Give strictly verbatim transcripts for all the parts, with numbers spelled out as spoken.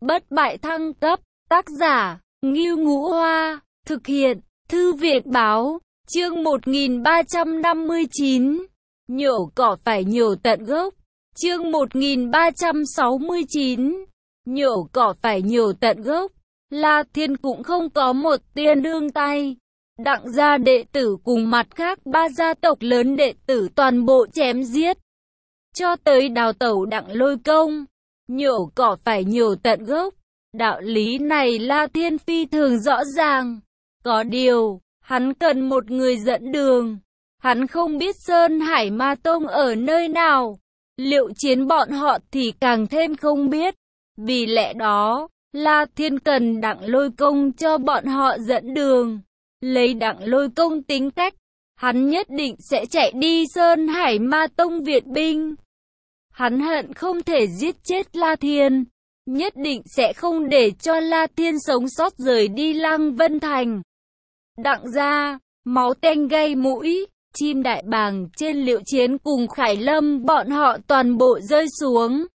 Bất bại thăng cấp, tác giả, Ngưu Ngũ Hoa, thực hiện, Thư viện Báo, chương một nghìn ba trăm năm mươi chín, nhổ cỏ phải nhổ tận gốc, chương một nghìn ba trăm sáu mươi chín, nhổ cỏ phải nhổ tận gốc. La Thiên cũng không có một tia nương tay. Đặng gia đệ tử cùng mặt khác ba gia tộc lớn đệ tử toàn bộ chém giết. Cho tới đào tẩu Đặng Lôi Công, nhổ cỏ phải nhổ tận gốc. Đạo lý này La Thiên phi thường rõ ràng. Có điều, hắn cần một người dẫn đường. Hắn không biết Sơn Hải Ma Tông ở nơi nào. Liệu chiến bọn họ thì càng thêm không biết. Vì lẽ đó, La Thiên cần Đặng Lôi Công cho bọn họ dẫn đường. Lấy Đặng Lôi Công tính cách, hắn nhất định sẽ chạy đi Sơn Hải Ma Tông viện binh. Hắn hận không thể giết chết La Thiên, nhất định sẽ không để cho La Thiên sống sót rời đi Lăng Vân Thành. Đặng gia, máu tanh gây mũi, chim đại bàng trên Liệu Chiến cùng Khải Lâm bọn họ toàn bộ rơi xuống.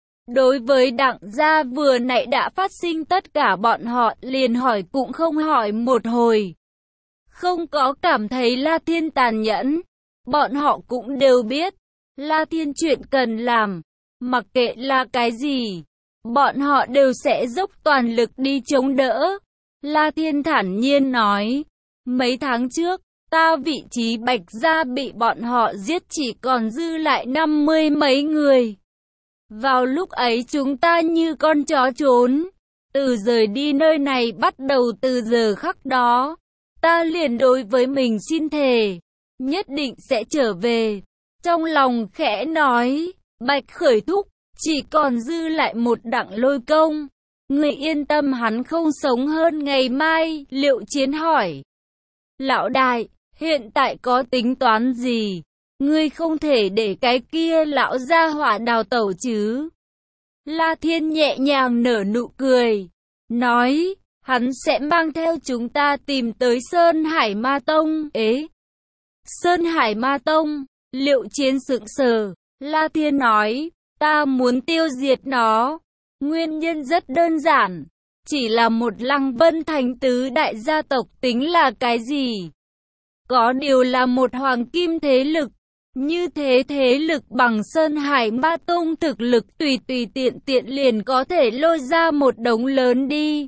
Đối với Đặng gia vừa nãy đã phát sinh tất cả bọn họ liền hỏi cũng không hỏi một hồi. Không có cảm thấy La Thiên tàn nhẫn, bọn họ cũng đều biết, La Thiên chuyện cần làm, mặc kệ là cái gì, bọn họ đều sẽ dốc toàn lực đi chống đỡ. La Thiên thản nhiên nói, mấy tháng trước, ta vị trí Bạch gia bị bọn họ giết chỉ còn dư lại năm mươi mấy người. Vào lúc ấy chúng ta như con chó trốn, từ rời đi nơi này bắt đầu từ giờ khắc đó. Ta liền đối với mình xin thề, nhất định sẽ trở về. Trong lòng khẽ nói, Bạch Khởi thúc, chỉ còn dư lại một Đặng Lôi Công. Người yên tâm hắn không sống hơn ngày mai. Liệu Chiến hỏi, lão đại, hiện tại có tính toán gì? Ngươi không thể để cái kia lão gia hỏa đào tẩu chứ? La Thiên nhẹ nhàng nở nụ cười, nói, hắn sẽ mang theo chúng ta tìm tới Sơn Hải Ma Tông. Ế! Sơn Hải Ma Tông, Liệu Chiến sững sờ. La Thiên nói, ta muốn tiêu diệt nó. Nguyên nhân rất đơn giản, chỉ là một Lăng Vân Thành tứ đại gia tộc tính là cái gì? Có điều là một hoàng kim thế lực. Như thế thế lực bằng Sơn Hải Ma Tông thực lực tùy tùy tiện tiện liền có thể lôi ra một đống lớn đi.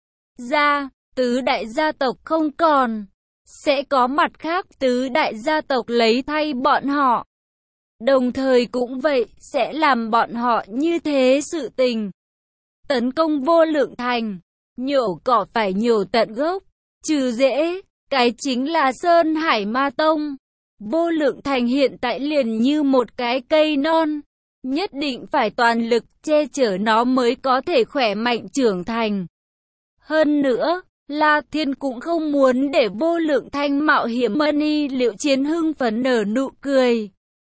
Ra, tứ đại gia tộc không còn, sẽ có mặt khác tứ đại gia tộc lấy thay bọn họ. Đồng thời cũng vậy, sẽ làm bọn họ như thế sự tình. Tấn công Vô Lượng Thành, nhổ cỏ phải nhổ tận gốc, trừ dễ, cái chính là Sơn Hải Ma Tông. Vô Lượng Thành hiện tại liền như một cái cây non, nhất định phải toàn lực che chở nó mới có thể khỏe mạnh trưởng thành. Hơn nữa, La Thiên cũng không muốn để Vô Lượng Thành mạo hiểm. Mani Liệu Chiến hưng phấn nở nụ cười,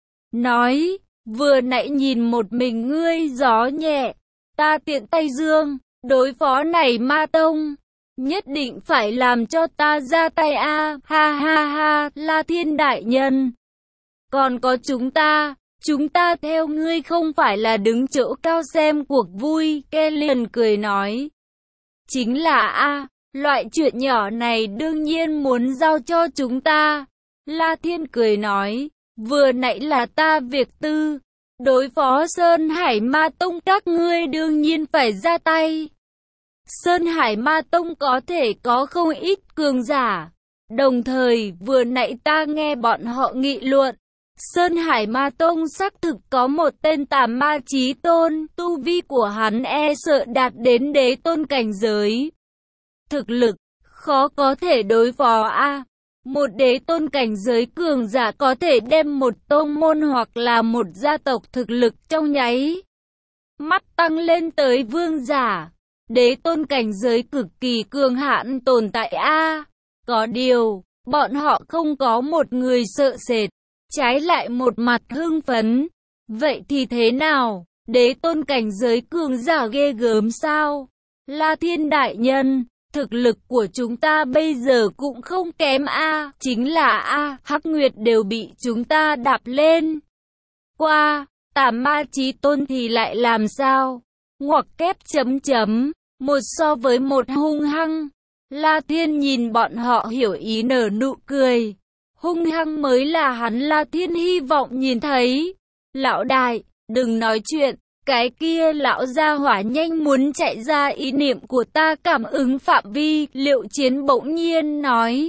nói, vừa nãy nhìn một mình ngươi gió nhẹ, ta tiện tay dương, đối phó này Ma Tông, nhất định phải làm cho ta ra tay a. Ha ha ha, La Thiên đại nhân, còn có chúng ta, chúng ta theo ngươi không phải là đứng chỗ cao xem cuộc vui. Ke liền cười nói, chính là a, loại chuyện nhỏ này đương nhiên muốn giao cho chúng ta. La Thiên cười nói, vừa nãy là ta việc tư, đối phó Sơn Hải Ma Tông các ngươi đương nhiên phải ra tay. Sơn Hải Ma Tông có thể có không ít cường giả, đồng thời vừa nãy ta nghe bọn họ nghị luận, Sơn Hải Ma Tông xác thực có một tên Tà Ma Chí Tôn, tu vi của hắn e sợ đạt đến đế tôn cảnh giới. Thực lực, khó có thể đối phó a. Một đế tôn cảnh giới cường giả có thể đem một tôn môn hoặc là một gia tộc thực lực trong nháy mắt tăng lên tới vương giả. Đế tôn cảnh giới cực kỳ cường hãn tồn tại a. Có điều, bọn họ không có một người sợ sệt, trái lại một mặt hưng phấn. Vậy thì thế nào? Đế tôn cảnh giới cường giả ghê gớm sao? La Thiên đại nhân, thực lực của chúng ta bây giờ cũng không kém a, chính là a, Hắc Nguyệt đều bị chúng ta đạp lên. Qua, Tà Ma Chí Tôn thì lại làm sao? ngoặc kép chấm chấm, một so với một hung hăng. La Thiên nhìn bọn họ hiểu ý nở nụ cười. Hung hăng mới là hắn La Thiên hy vọng nhìn thấy. Lão đại, đừng nói chuyện, cái kia lão gia hỏa nhanh muốn chạy ra, ý niệm của ta cảm ứng phạm vi, Liệu Chiến bỗng nhiên nói.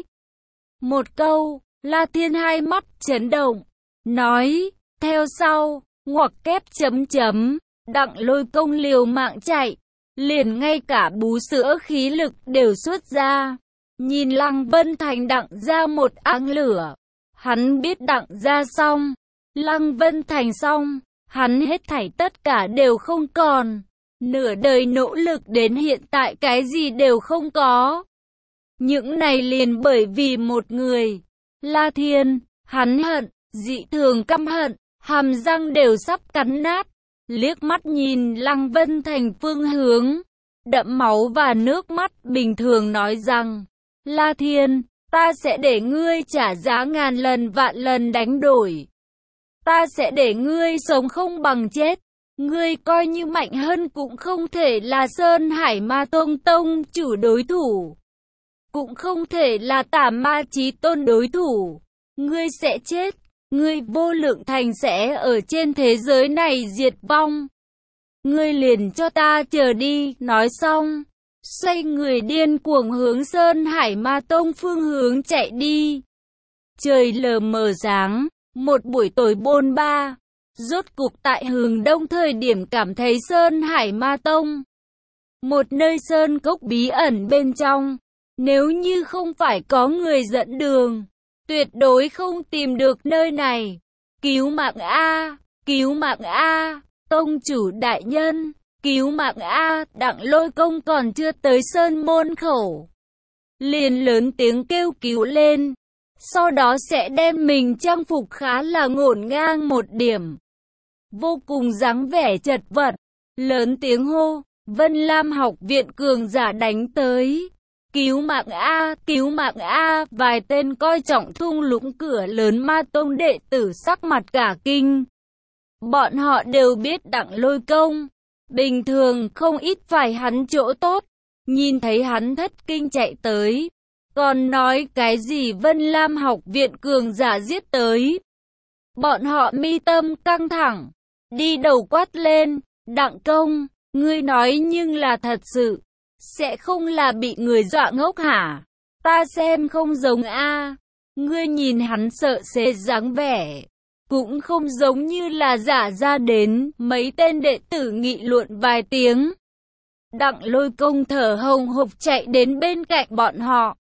Một câu, La Thiên hai mắt chấn động, nói, theo sau, ngoặc kép chấm chấm, Đặng Lôi Công liều mạng chạy, liền ngay cả bú sữa khí lực đều xuất ra. Nhìn Lăng Vân Thành đặng ra một áng lửa, hắn biết đặng ra xong, Lăng Vân Thành xong, hắn hết thảy tất cả đều không còn. Nửa đời nỗ lực đến hiện tại cái gì đều không có. Những này liền bởi vì một người, La Thiên, hắn hận, dị thường căm hận, hàm răng đều sắp cắn nát. Liếc mắt nhìn Lăng Vân Thành phương hướng, đẫm máu và nước mắt bình thường nói rằng, La Thiên, ta sẽ để ngươi trả giá ngàn lần vạn lần đánh đổi. Ta sẽ để ngươi sống không bằng chết. Ngươi coi như mạnh hơn cũng không thể là Sơn Hải Ma Tông Tông chủ đối thủ. Cũng không thể là Tà Ma Chí Tôn đối thủ. Ngươi sẽ chết. Ngươi Vô Lượng Thành sẽ ở trên thế giới này diệt vong. Ngươi liền cho ta chờ đi. Nói xong, xoay người điên cuồng hướng Sơn Hải Ma Tông phương hướng chạy đi. Trời lờ mờ sáng, một buổi tối bôn ba. Rốt cục tại hướng đông thời điểm cảm thấy Sơn Hải Ma Tông, một nơi sơn cốc bí ẩn bên trong. Nếu như không phải có người dẫn đường, tuyệt đối không tìm được nơi này. Cứu mạng A, cứu mạng A, tông chủ đại nhân, cứu mạng A. Đặng Lôi Công còn chưa tới sơn môn khẩu, liền lớn tiếng kêu cứu lên. Sau đó sẽ đem mình trang phục khá là ngổn ngang một điểm, vô cùng dáng vẻ chật vật, lớn tiếng hô, Vân Lam học viện cường giả đánh tới. Cứu mạng A, cứu mạng A. Vài tên coi trọng thung lũng cửa lớn Ma Tông đệ tử sắc mặt cả kinh. Bọn họ đều biết Đặng Lôi Công, bình thường không ít phải hắn chỗ tốt. Nhìn thấy hắn thất kinh chạy tới, còn nói cái gì Vân Lam học viện cường giả giết tới. Bọn họ mi tâm căng thẳng, đi đầu quát lên, Đặng Công, ngươi nói nhưng là thật sự, sẽ không là bị người dọa ngốc hả? Ta xem không giống a. Ngươi nhìn hắn sợ sệt dáng vẻ, cũng không giống như là giả ra đến. Mấy tên đệ tử nghị luận vài tiếng. Đặng Lôi Công thở hồng hộc chạy đến bên cạnh bọn họ,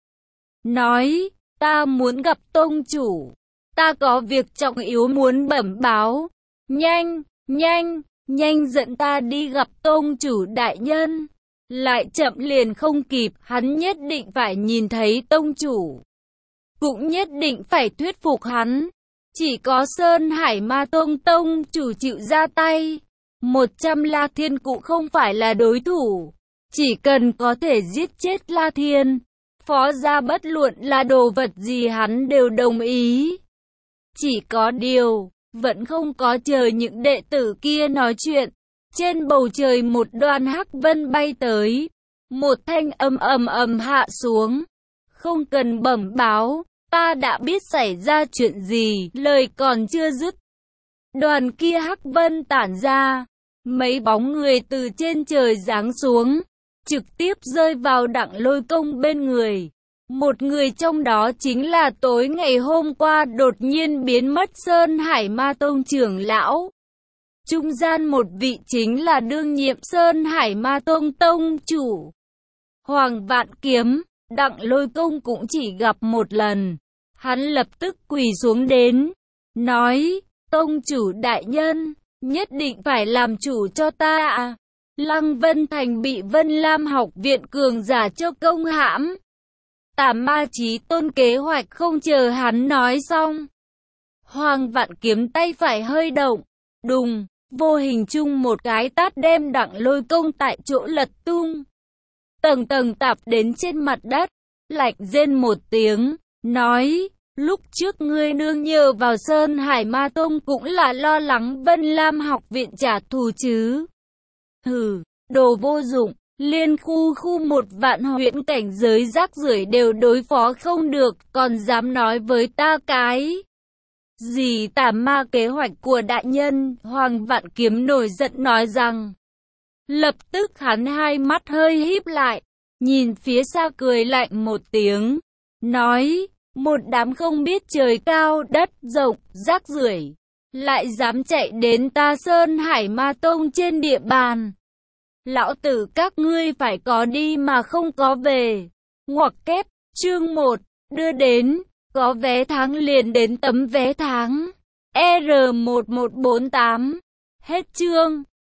nói, ta muốn gặp tông chủ, ta có việc trọng yếu muốn bẩm báo. Nhanh, nhanh, nhanh dẫn ta đi gặp tông chủ đại nhân. Lại chậm liền không kịp, hắn nhất định phải nhìn thấy tông chủ, cũng nhất định phải thuyết phục hắn. Chỉ có Sơn Hải Ma Tông tông chủ chịu ra tay, một trăm La Thiên cũng không phải là đối thủ. Chỉ cần có thể giết chết La Thiên, phó gia bất luận là đồ vật gì hắn đều đồng ý. Chỉ có điều, vẫn không có chờ những đệ tử kia nói chuyện. Trên bầu trời một đoàn hắc vân bay tới, một thanh âm ầm ầm hạ xuống. Không cần bẩm báo, ta đã biết xảy ra chuyện gì. Lời còn chưa dứt, đoàn kia hắc vân tản ra, mấy bóng người từ trên trời giáng xuống, trực tiếp rơi vào Đặng Lôi Công bên người. Một người trong đó chính là tối ngày hôm qua đột nhiên biến mất Sơn Hải Ma Tông trưởng lão. Trung gian một vị chính là đương nhiệm Sơn Hải Ma Tông tông chủ Hoàng Vạn Kiếm. Đặng Lôi Công cũng chỉ gặp một lần, hắn lập tức quỳ xuống đến, nói, tông chủ đại nhân, nhất định phải làm chủ cho ta à. Lăng Vân Thành bị Vân Lam học viện cường giả cho công hãm. Tà Ma Chí Tôn kế hoạch không chờ hắn nói xong, Hoàng Vạn Kiếm tay phải hơi động, đùng, vô hình chung một cái tát đem Đặng Lôi Công tại chỗ lật tung, tầng tầng tạp đến trên mặt đất. Lạnh rên một tiếng, nói, lúc trước ngươi nương nhờ vào Sơn Hải Ma Tông cũng là lo lắng Vân Lam học viện trả thù chứ. Hừ, Đồ vô dụng, liên khu khu một vạn huyễn cảnh giới rác rưởi đều đối phó không được, còn dám nói với ta cái gì tà ma kế hoạch của đại nhân. Hoàng Vạn Kiếm nổi giận nói rằng. Lập tức hắn hai mắt hơi híp lại, nhìn phía xa cười lạnh một tiếng, nói, một đám không biết trời cao đất rộng, rác rưởi, lại dám chạy đến ta Sơn Hải Ma Tông trên địa bàn. Lão tử các ngươi phải có đi mà không có về. Ngoặc kép, chương một, đưa đến, có vé tháng liền đến tấm vé tháng. R một một bốn tám. Hết chương.